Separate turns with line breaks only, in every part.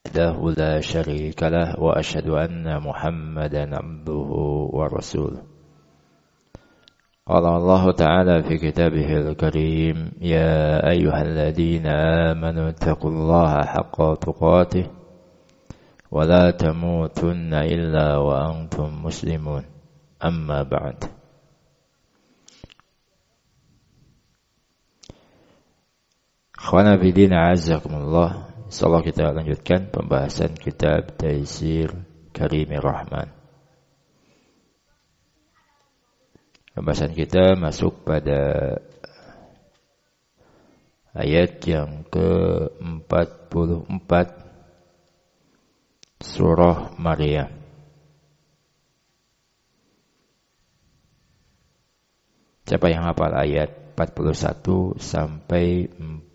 وحده لا شريك له وأشهد أن محمدا عبده ورسوله. قال الله تعالى في كتابه الكريم: يا أيها الذين آمنوا اتقوا الله حق تقاته ولا تموتن إلا وأنتم مسلمون. أما بعد. Akhwana fillah, azakumullah. Insyaallah kita lanjutkan pembahasan kitab Taisir Karimir Rahman. Pembahasan kita masuk pada ayat yang ke-44 surah Maryam. Siapa yang hafal ayat 41 sampai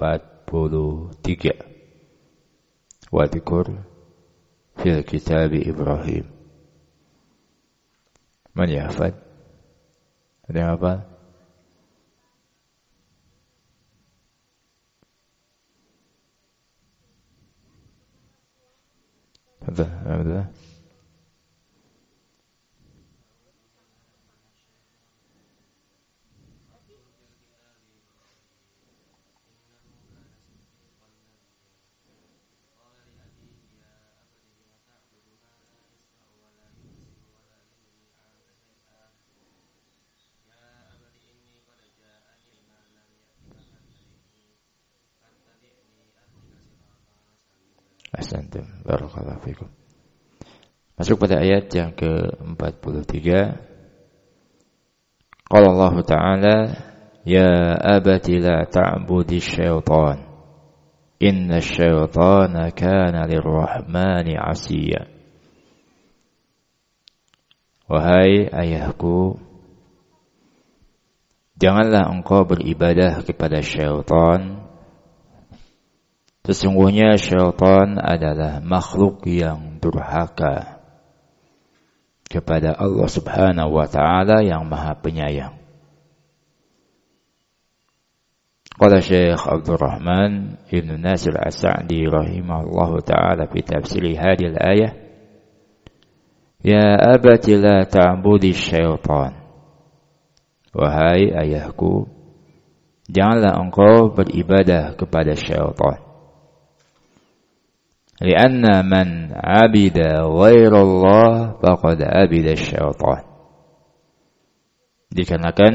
43? Wadhkur fil kitab Ibrahim. Man yahfad? Ada yang hafal? Alhamdulillah. Ahsantum, barakallahu fikum. Masuk pada ayat yang ke-43. Qala Allah Ta'ala: Ya abati la ta'budi syaitan, inna syaitana kana lirrahmani 'asiya. Wahai ayahku, janganlah engkau beribadah kepada syaitan. Sesungguhnya syaitan adalah makhluk yang durhaka kepada Allah Subhanahu wa Ta'ala yang Maha Penyayang. Qala Syekh Abdul Rahman Ibn Nasir As-Sa'di rahimahullahu ta'ala fi tafsir hadhihi al-ayah: Ya abati la ta'budi syaitan. Wahai ayahku, janganlah engkau beribadah kepada syaitan. Lianna man abida ghairallah faqad abida syaitan. Dikarenakan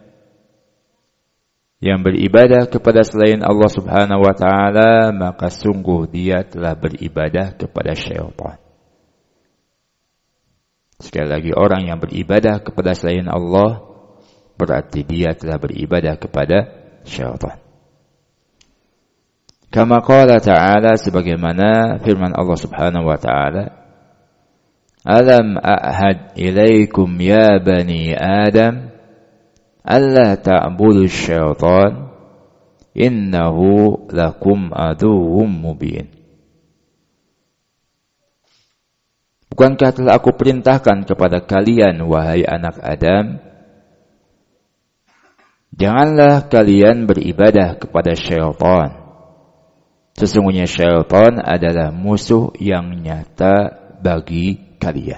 yang beribadah kepada selain Allah Subhanahu wa Ta'ala, maka sungguh dia telah beribadah kepada syaitan. Sekali lagi, orang yang beribadah kepada selain Allah berarti dia telah beribadah kepada syaitan. Kama qala ta'ala, sebagaimana firman Allah Subhanahu wa Ta'ala: Alam a'had ilaikum ya bani Adam alla ta'budu syaitan innahu lakum aduwwum mubin. Bukankah telah aku perintahkan kepada kalian, wahai anak Adam, janganlah kalian beribadah kepada syaitan. Sesungguhnya syaitan adalah musuh yang nyata bagi kalian.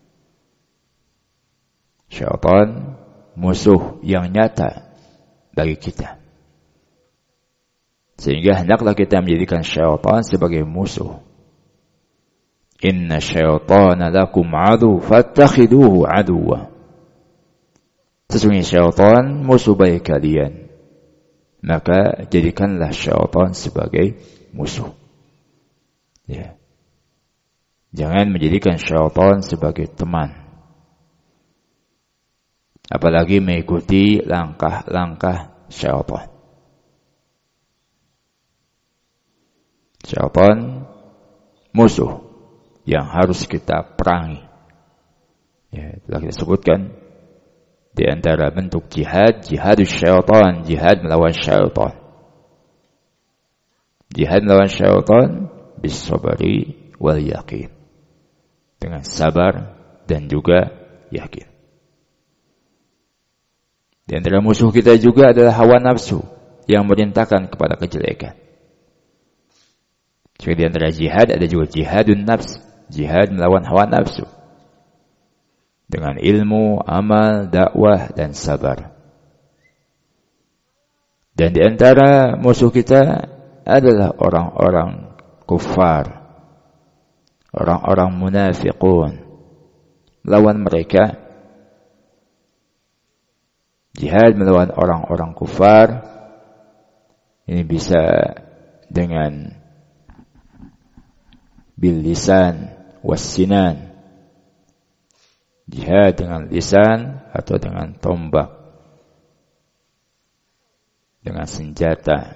Syaitan musuh yang nyata bagi kita. Sehingga hendaklah kita menjadikan syaitan sebagai musuh. Inna syaitana lakum adu fattakhiduhu aduwa. Sesungguhnya syaitan musuh bagi kalian, maka jadikanlah syaitan sebagai musuh. Ya. Jangan menjadikan syaitan sebagai teman. Apalagi mengikuti langkah-langkah syaitan. Syaitan musuh yang harus kita perangi. Ya, telah kita sebutkan di antara bentuk jihad, jihadus syaitan, jihad melawan syaitan. Jihad melawan syaitan bisabari wal yaqin. Dengan sabar dan juga yakin. Di antara musuh kita juga adalah hawa nafsu yang merintahkan kepada kejelekan. Jadi di antara jihad ada juga jihadun nafs, jihad melawan hawa nafsu. Dengan ilmu, amal, dakwah, dan sabar. Dan di antara musuh kita adalah orang-orang kufar, orang-orang munafiqun. Lawan mereka, jihad melawan orang-orang kufar, ini bisa dengan bil lisan was sinan. Jihad dengan lisan atau dengan tombak, dengan senjata.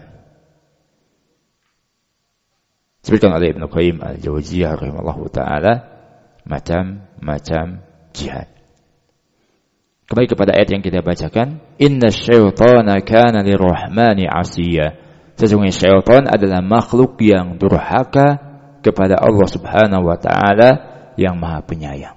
Sebutkan oleh Ibnu Qayyim al-Jauziyah rahimahullahu taala macam-macam jihad. Kembali kepada ayat yang kita bacakan, inna syaitana kana lirrahmani 'asiyya. Sesungguhnya syaitan adalah makhluk yang durhaka kepada Allah Subhanahu wa taala yang Maha Penyayang.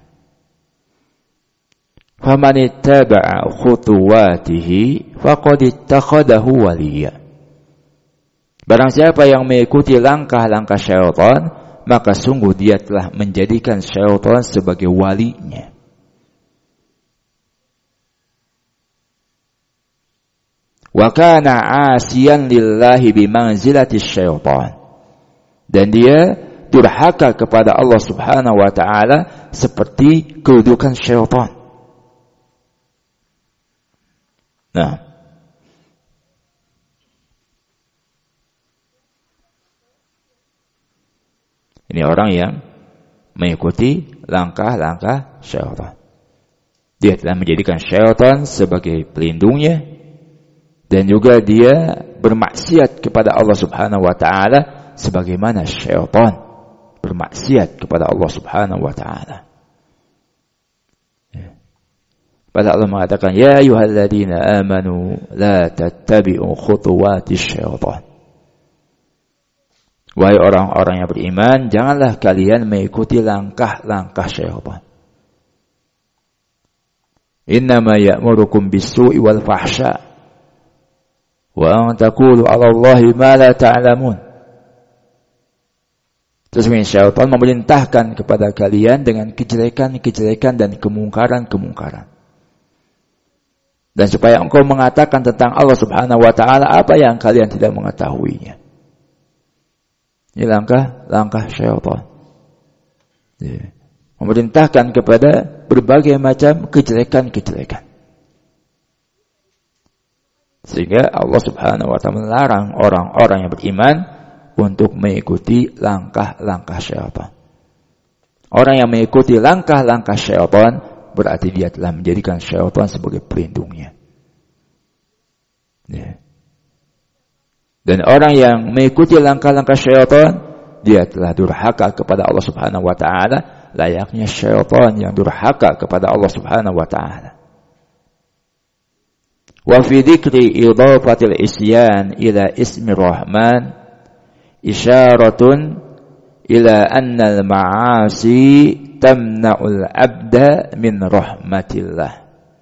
Faman ittaba'a khutuwatihi faqad ittakhadahu waliyya. Barang siapa yang mengikuti langkah-langkah syaitan, maka sungguh dia telah menjadikan syaitan sebagai walinya. Wa kana 'asiyan lillahi bimanzilati syaitan. Dan dia durhaka kepada Allah Subhanahu wa taala seperti kedudukan syaitan. Nah, ini orang yang mengikuti langkah-langkah syaitan. Dia telah menjadikan syaitan sebagai pelindungnya, dan juga dia bermaksiat kepada Allah Subhanahu wa taala sebagaimana syaitan bermaksiat kepada Allah Subhanahu wa taala. Pada Allah mengatakan, ya ayyuhalladzina amanu la tattabi'u khutuwatis syaitan. Wahai orang-orang yang beriman, janganlah kalian mengikuti langkah-langkah syaitan. Innama ya'murukum bis-su'i wal fahsya wa an taqulu 'ala Allahi ma la ta'lamun. Sesungguhnya syaitan memerintahkan kepada kalian dengan kejelekan-kejelekan dan kemungkaran-kemungkaran. Dan supaya engkau mengatakan tentang Allah Subhanahu wa taala apa yang kalian tidak mengetahuinya. Ini langkah-langkah syaitan. Memerintahkan kepada berbagai macam kejelekan-kejelekan. Sehingga Allah Subhanahu wa taala melarang orang-orang yang beriman untuk mengikuti langkah-langkah syaitan. Orang yang mengikuti langkah-langkah syaitan berarti dia telah menjadikan syaitan sebagai pelindungnya. Dan orang yang mengikuti langkah-langkah syaitan, dia telah durhaka kepada Allah Subhanahu wa taala, layaknya syaitan yang durhaka kepada Allah Subhanahu wa taala. Wa fi dzikri idhafatil isyan ila ismi Rahman isyaratun ila anna al-ma'asi tamna'ul 'abda min rahmatillah.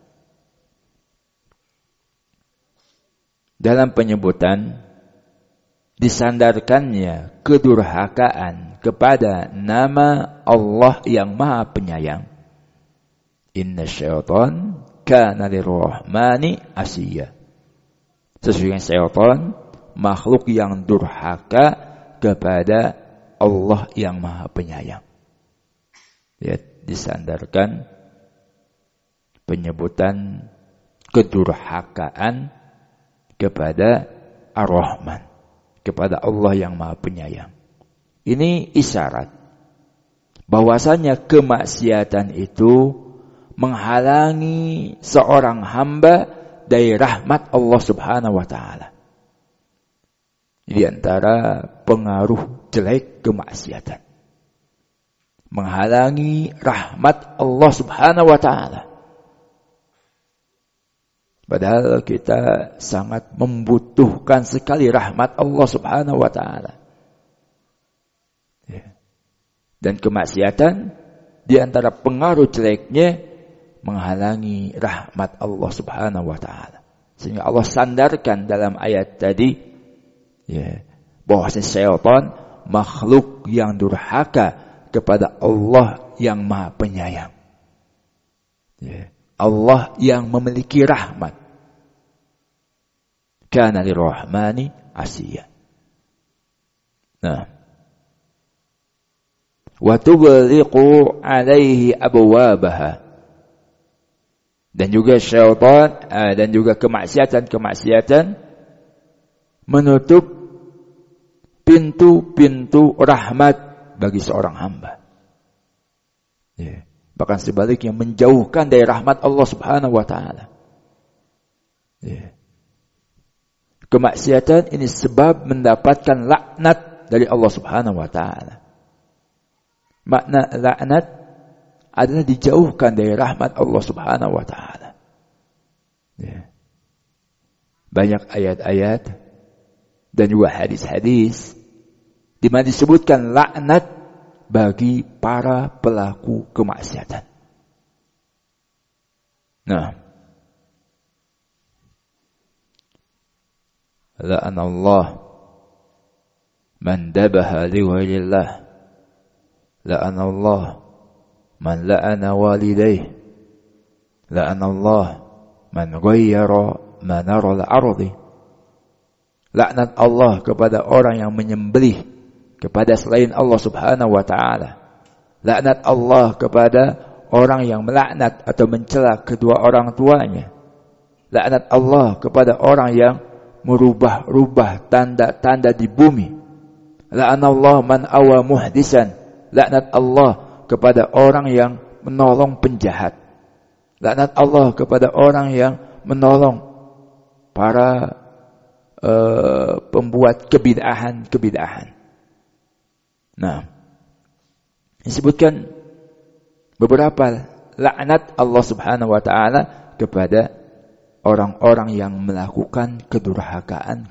Dalam penyebutan disandarkannya kedurhakaan kepada nama Allah yang Maha Penyayang. Inna syaitan kana lirrahmani 'asiyya. Sesungguhnya syaitan makhluk yang durhaka kepada Allah yang Maha Penyayang. Ya, disandarkan penyebutan kedurhakaan kepada Ar-Rahman, kepada Allah yang Maha Penyayang. Ini isyarat bahwasanya kemaksiatan itu menghalangi seorang hamba dari rahmat Allah Subhanahu wa taala. Di antara pengaruh jelek kemaksiatan, menghalangi rahmat Allah Subhanahu wa taala. Padahal kita sangat membutuhkan sekali rahmat Allah Subhanahu wa taala. Dan kemaksiatan di antara pengaruh jeleknya menghalangi rahmat Allah Subhanahu wa taala. Sehingga Allah sandarkan dalam ayat tadi bahwa syaitan makhluk yang durhaka kepada Allah yang Maha Penyayang. Allah yang memiliki rahmat. Kana lirrahmani asiya. Nah, wa tughliqu alaihi abwabaha. Dan juga syaitan dan juga kemaksiatan menutup pintu-pintu rahmat bagi seorang hamba. Bahkan sebaliknya menjauhkan dari rahmat Allah Subhanahu wa taala. Kemaksiatan ini sebab mendapatkan laknat dari Allah Subhanahu wa taala. Makna laknat adalah dijauhkan dari rahmat Allah Subhanahu wa taala. Banyak ayat-ayat dan juga hadis-hadis di mana disebutkan laknat bagi para pelaku kemaksiatan. Nah, la'anallah man dabaha li ghairillah. La'anallah man la'ana walidayh. La'anallah man ghayyara manara al-ardi. Laknat Allah kepada orang yang menyembelih kepada selain Allah Subhanahu wa taala. Laknat Allah kepada orang yang melaknat atau mencela kedua orang tuanya. Laknat Allah kepada orang yang merubah-rubah tanda-tanda di bumi. La'anallah man awa muhdisan. Laknat Allah kepada orang yang menolong penjahat. Laknat Allah kepada orang yang menolong para pembuat kebid'ahan. Nah, disebutkan beberapa laknat Allah Subhanahu wa taala kepada orang-orang yang melakukan kedurhakaan.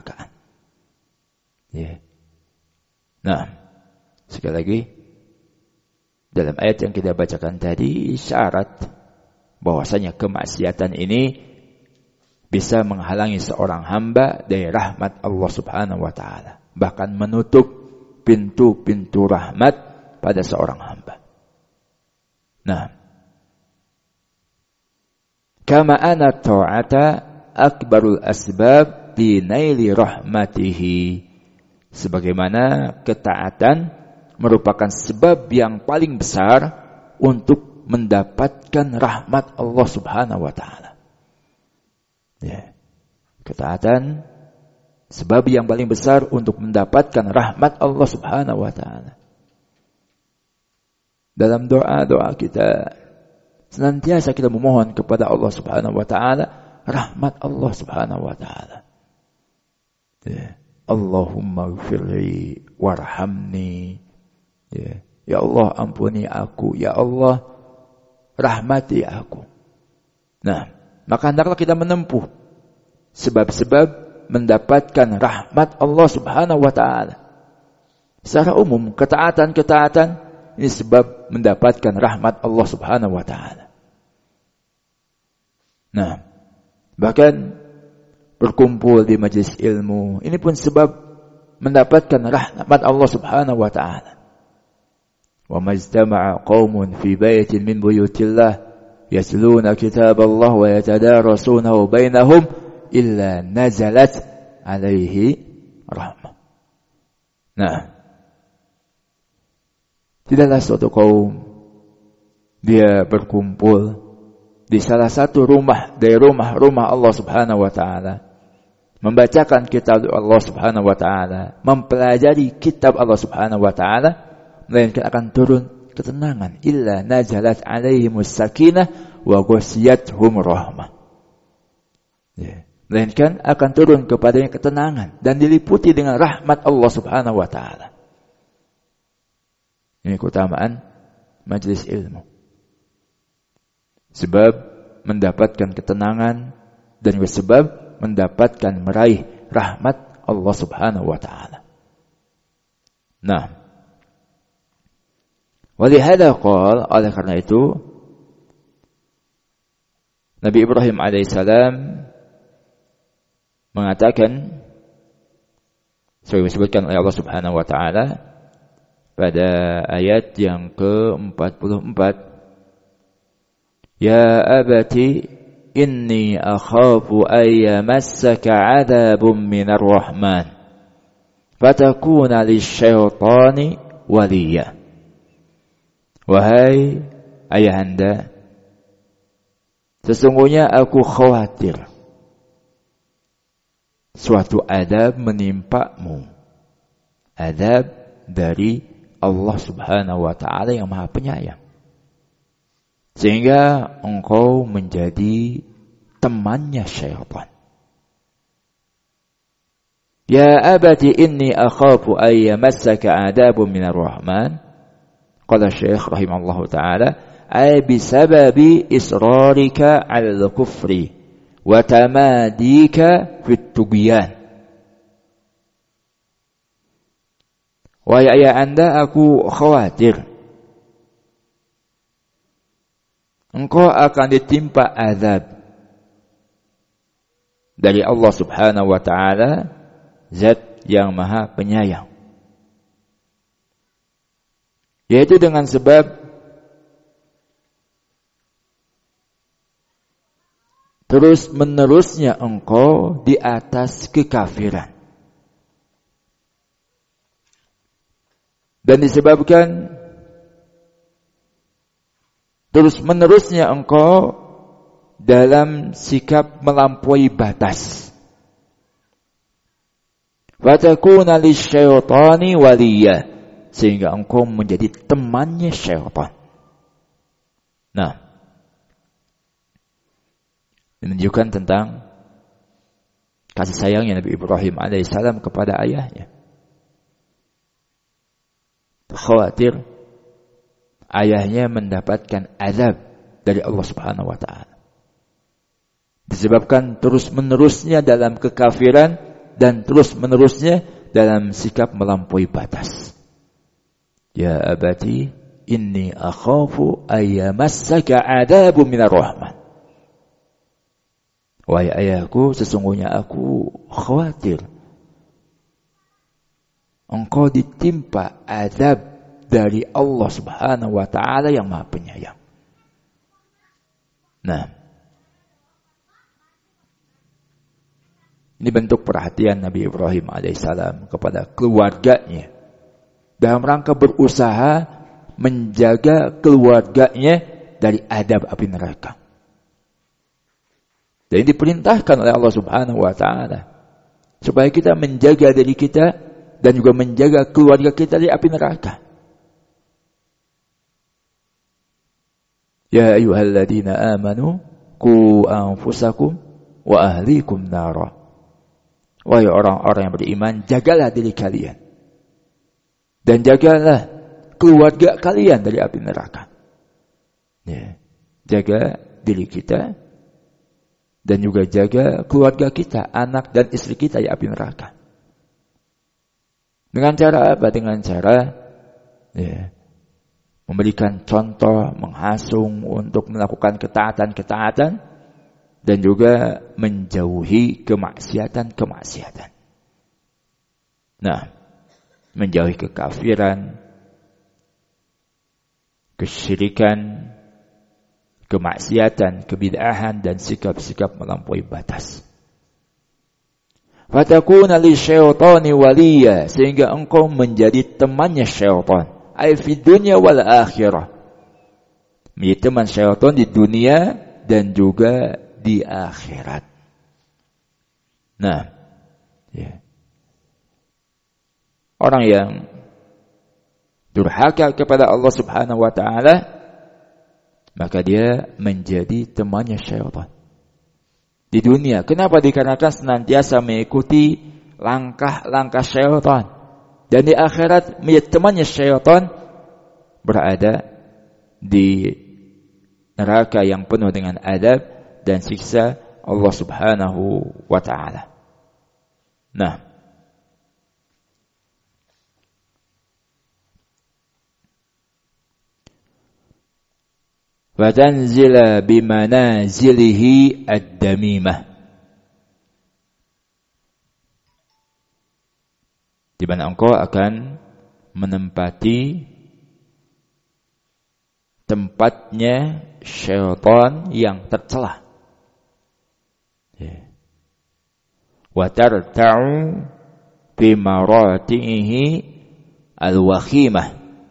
Nah, sekali lagi dalam ayat yang kita bacakan tadi isyarat bahwasanya kemaksiatan ini bisa menghalangi seorang hamba dari rahmat Allah Subhanahu wa taala, bahkan menutup pintu-pintu rahmat pada seorang hamba. Nah, kama anna ta'ata akbarul asbab li naili rahmatihi. Sebagaimana ketaatan merupakan sebab yang paling besar untuk mendapatkan rahmat Allah Subhanahu wa taala. Ketaatan sebab yang paling besar untuk mendapatkan rahmat Allah Subhanahu wa taala. Dalam doa-doa kita senantiasa kita memohon kepada Allah Subhanahu wa taala rahmat Allah Subhanahu wa taala. Allahumma ighfirli warhamni. Ya Allah, ampuni aku. Ya Allah, rahmati aku. Nah, maka hendaklah kita menempuh sebab-sebab mendapatkan rahmat Allah Subhanahu wa taala. Secara umum, ketaatan-ketaatan ini sebab mendapatkan rahmat Allah Subhanahu wa taala. Nah, bahkan berkumpul di majelis ilmu ini pun sebab mendapatkan rahmat Allah Subhanahu wa taala. Wa majtama'a qaumun fi baitin min buyutillah yasluna kitaballah wa yatadarasunahu bainahum illa nazalat alaihi rahmah. Nah, tidaklah suatu kaum dia berkumpul di salah satu rumah dari rumah-rumah Allah Subhanahu wa taala, membacakan kitab Allah Subhanahu wa taala, mempelajari kitab Allah Subhanahu wa taala, melainkan akan turun ketenangan. Illa nazalat alaihimus sakinah wa ghashiyatuhum rahmah. Melainkan akan turun kepadanya ketenangan dan diliputi dengan rahmat Allah Subhanahu wa taala. Ini keutamaan majelis ilmu. Sebab mendapatkan ketenangan dan sebab mendapatkan meraih rahmat Allah Subhanahu wa taala. Nah, walihada qala, oleh karena itu Nabi Ibrahim alaihissalam mengatakan Seperti disebutkan oleh Allah Subhanahu wa taala pada ayat yang ke-44, Ya abati inni akhafu an yamassaka 'adzabun minar rahman fatakuna lisyaitani waliya. Wahai ayahanda, sesungguhnya aku khawatir suatu adab menimpamu, adab dari Allah Subhanahu wa taala yang Maha Penyayang, sehingga engkau menjadi temannya syaitan. Ya abati inni akhafu an yamassaka adabun minar rahman. Qala Syekh rahimahullahu taala, ay bisababi israrika 'alal kufri wa tamadika fit tughyan. Wahai ayah anda, aku khawatir engkau akan ditimpa azab dari Allah Subhanahu wa taala, Zat yang Maha Penyayang, yaitu dengan sebab terus-menerusnya engkau di atas kekafiran. Dan disebabkan terus-menerusnya engkau dalam sikap melampaui batas. Fatakuna lisyaitani waliya, sehingga engkau menjadi temannya syaitan. Nah, menunjukkan tentang kasih sayangnya Nabi Ibrahim alaihissalam kepada ayahnya. Khawatir ayahnya mendapatkan azab dari Allah Subhanahu wa taala, disebabkan terus-menerusnya dalam kekafiran dan terus-menerusnya dalam sikap melampaui batas. Ya abati inni akhafu ayyamassaka adabun minar rahman. Wahai ayahku, sesungguhnya aku khawatir engkau ditimpa azab dari Allah Subhanahu wa taala yang Maha Penyayang. Nah, ini bentuk perhatian Nabi Ibrahim alaihissalam kepada keluarganya dalam rangka berusaha menjaga keluarganya dari adab api neraka. Dan diperintahkan oleh Allah Subhanahu wa taala supaya kita menjaga diri kita dan juga menjaga keluarga kita dari api neraka. Ya ayyuhalladzina amanu qu anfusakum wa ahlikum nara. Wahai orang-orang yang beriman, jagalah diri kalian dan jagalah keluarga kalian dari api neraka. Ya, jaga diri kita dan juga jaga keluarga kita, anak dan istri kita dari api neraka. Dengan cara apa? Dengan cara memberikan contoh, menghasung untuk melakukan ketaatan-ketaatan dan juga menjauhi kemaksiatan-kemaksiatan. Nah, menjauhi kekafiran, kesyirikan, kemaksiatan, kebid'ahan dan sikap-sikap melampaui batas. Fatakuna lisyaitani waliya, sehingga engkau menjadi temannya syaitan, ai fid dunya wal akhirah. Menjadi teman syaitan di dunia dan juga di akhirat. Nah, orang yang durhaka kepada Allah Subhanahu wa taala, maka dia menjadi temannya syaitan di dunia. Kenapa? Dikarenakan senantiasa mengikuti langkah-langkah syaitan, dan di akhirat menjadi temannya syaitan, berada di neraka yang penuh dengan adab dan siksa Allah Subhanahu wa taala. Nah, fatanzila bimanazilihi ad-damimah. di mana engkau akan menempati tempatnya syaitan yang tercela. Wa tarta'u fi maratihi al-wakhimah,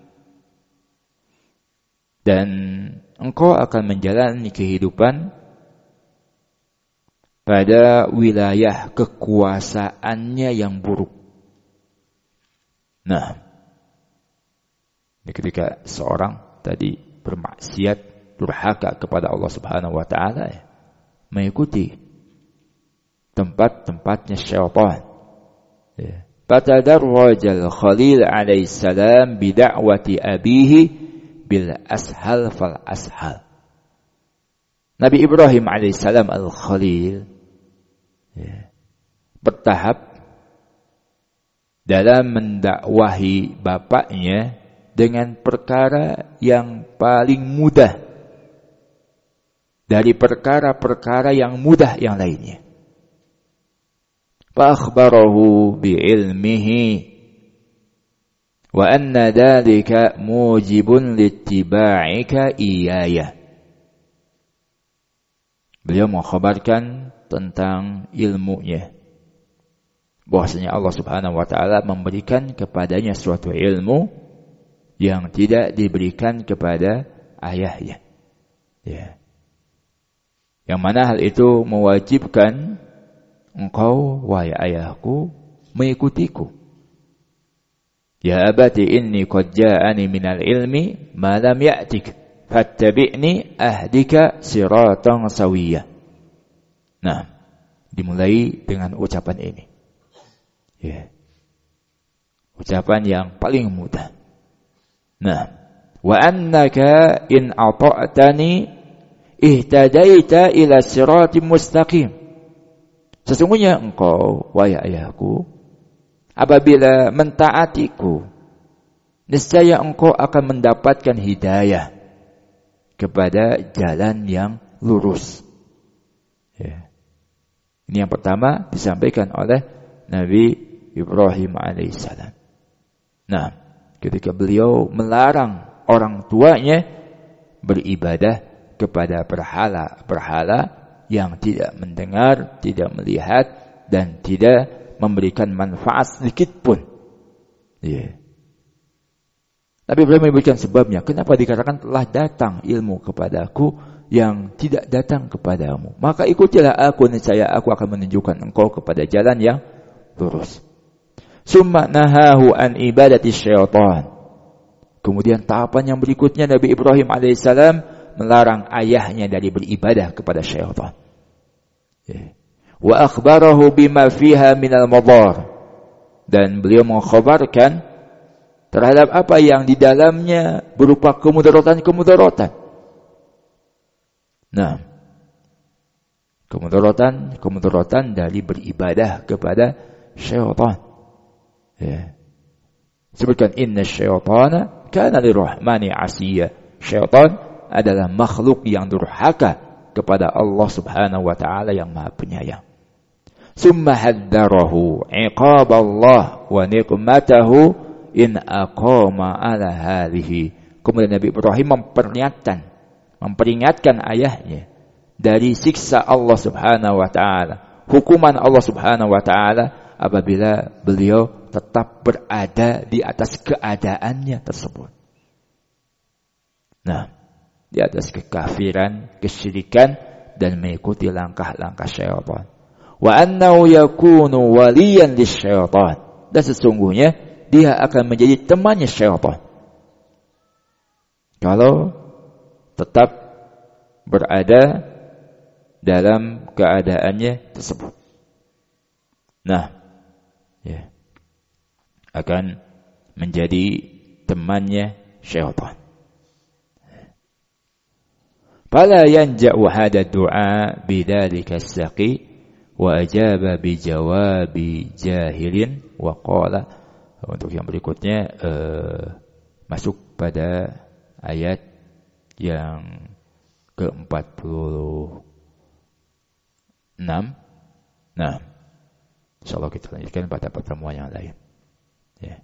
dan engkau akan menjalani kehidupan pada wilayah kekuasaannya yang buruk. Nah, ketika seorang tadi bermaksiat, durhaka kepada Allah Subhanahu wa taala, mengikuti tempat-tempatnya syaitan. Fatadarrajal Khalil alaihi salam bida'wati abihi bil ashal fal ashal. Nabi Ibrahim alaihi salam al-Khalil bertahap dalam mendakwahi bapaknya dengan perkara yang paling mudah dari perkara-perkara yang mudah yang lainnya. Fa akhbarahu bi ilmihi wa anna dzalika mujibun littiba'ika iyaya. Beliau mengkhabarkan tentang ilmunya, bahwasanya Allah Subhanahu wa taala memberikan kepadanya suatu ilmu yang tidak diberikan kepada ayahnya. Yang mana hal itu mewajibkan engkau, wahai ayahku, mengikutiku. Ya abati inni qad ja'ani minal ilmi ma lam ya'tik fattabi'ni ahdika siratan sawiyah. Nah, dimulai dengan ucapan ini. Ucapan yang paling mudah. Nah, wa annaka in ata'tani ihtadaita ila siratim mustaqim. Sesungguhnya engkau, wahai ayahku, apabila mentaatiku, niscaya engkau akan mendapatkan hidayah kepada jalan yang lurus. Ini yang pertama disampaikan oleh Nabi Ibrahim alaihissalam. Nah, ketika beliau melarang orang tuanya beribadah kepada berhala-berhala yang tidak mendengar, tidak melihat, dan tidak memberikan manfaat sedikit pun. Nabi Ibrahim memberikan sebabnya. Kenapa dikatakan telah datang ilmu kepadaku yang tidak datang kepadamu? Maka ikutilah aku, niscaya aku akan menunjukkan engkau kepada jalan yang lurus. Summa nahahu an ibadati syaitan. Kemudian tahapan yang berikutnya, Nabi Ibrahim alaihissalam melarang ayahnya dari beribadah kepada syaitan. Wa akhbarahu bima fiha minal madar. Dan beliau mengkhabarkan terhadap apa yang di dalamnya berupa kemudaratan-kemudaratan. Nah, kemudaratan dari beribadah kepada syaitan. Sebutkan inna syaitana kana lirrahmani asiyya. Syaitan adalah makhluk yang durhaka kepada Allah Subhanahu wa taala yang Maha Penyayang. Summa haddarahu iqaballah wa niqmatahu in aqama ala hadhihi. Kemudian Nabi Ibrahim memperingatkan ayahnya dari siksa Allah Subhanahu wa taala, hukuman Allah Subhanahu wa taala apabila beliau tetap berada di atas keadaannya tersebut. Nah, di atas kekafiran, kesyirikan, dan mengikuti langkah-langkah syaitan. Wa annahu yakunu waliyan lisyaitan. Dan sesungguhnya dia akan menjadi temannya syaitan kalau tetap berada dalam keadaannya tersebut. Nah, akan menjadi temannya syaitan. Fala yanja'u hada du'a bidzalika as-saqi wa ajaba bi jawabi jahilin wa qala. Untuk yang berikutnya masuk pada ayat yang ke-46. Nah, insyaallah kita lanjutkan pada pertemuan yang lain. Ya.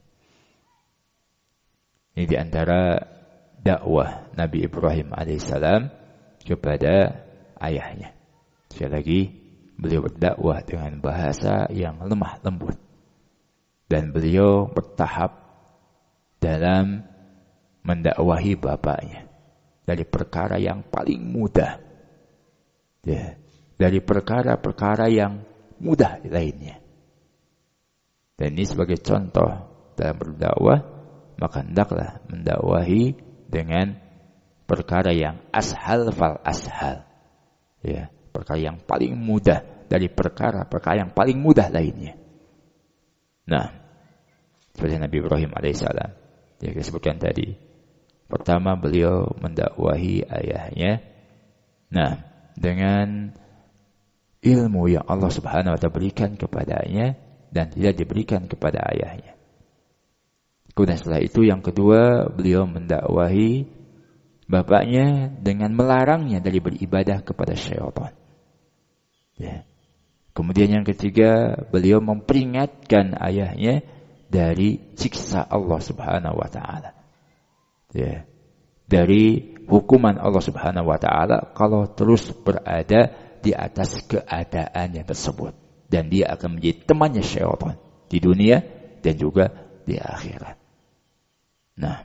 Ini di antara dakwah Nabi Ibrahim alaihissalam kepada ayahnya. Sekali lagi, beliau berdakwah dengan bahasa yang lemah lembut. Dan beliau bertahap dalam mendakwahi bapaknya. Dari perkara yang paling mudah. Ya. Dari perkara-perkara yang mudah lainnya. Dan ini sebagai contoh dalam berdakwah, maka hendaklah mendakwahi dengan perkara yang ashal fal ashal. Ya, perkara yang paling mudah dari perkara-perkara yang paling mudah lainnya. Nah, seperti Nabi Ibrahim alaihissalam yang disebutkan tadi. Pertama beliau mendakwahi ayahnya. Nah, dengan ilmu yang Allah Subhanahu wa ta'ala berikan kepadanya dan tidak diberikan kepada ayahnya. Kemudian setelah itu yang kedua, beliau mendakwahi bapaknya dengan melarangnya dari beribadah kepada syaitan. Ya. Kemudian yang ketiga, beliau memperingatkan ayahnya dari siksa Allah Subhanahu wa ta'ala. Ya. Dari hukuman Allah Subhanahu wa ta'ala kalau terus berada di atas keadaannya tersebut. Dan dia akan menjadi temannya syaitan di dunia dan juga di akhirat. Nah,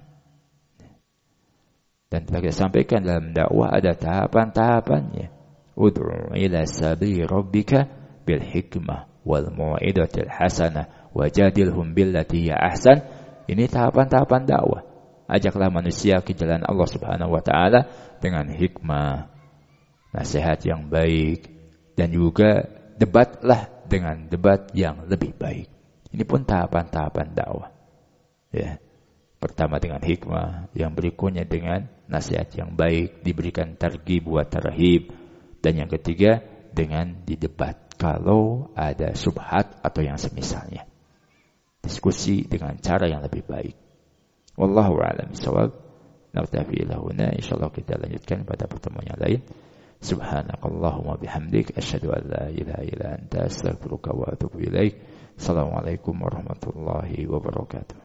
dan telah kita sampaikan dalam dakwah ada tahapan-tahapannya. Ud'u ila sabili rabbika bil hikmah wal mau'izatil hasanah wajadilhum billati hiya ahsan. Ini tahapan-tahapan dakwah. Ajaklah manusia ke jalan Allah Subhanahu wa ta'ala dengan hikmah, nasihat yang baik, dan juga debatlah dengan debat yang lebih baik. Ini pun tahapan-tahapan dakwah. Ya. Pertama dengan hikmah, yang berikutnya dengan nasihat yang baik, diberikan targhib wa tarhib, dan yang ketiga dengan didebat kalau ada syubhat atau yang semisalnya. Diskusi dengan cara yang lebih baik. Wallahu a'lam bishawab. Naktafi lahuna, insyaallah kita lanjutkan pada pertemuan yang lain. Subhanakallahumma bihamdik asyhadu an la ilaha illa anta astaghfiruka wa atubu ilaik. Assalamualaikum warahmatullahi wabarakatuh.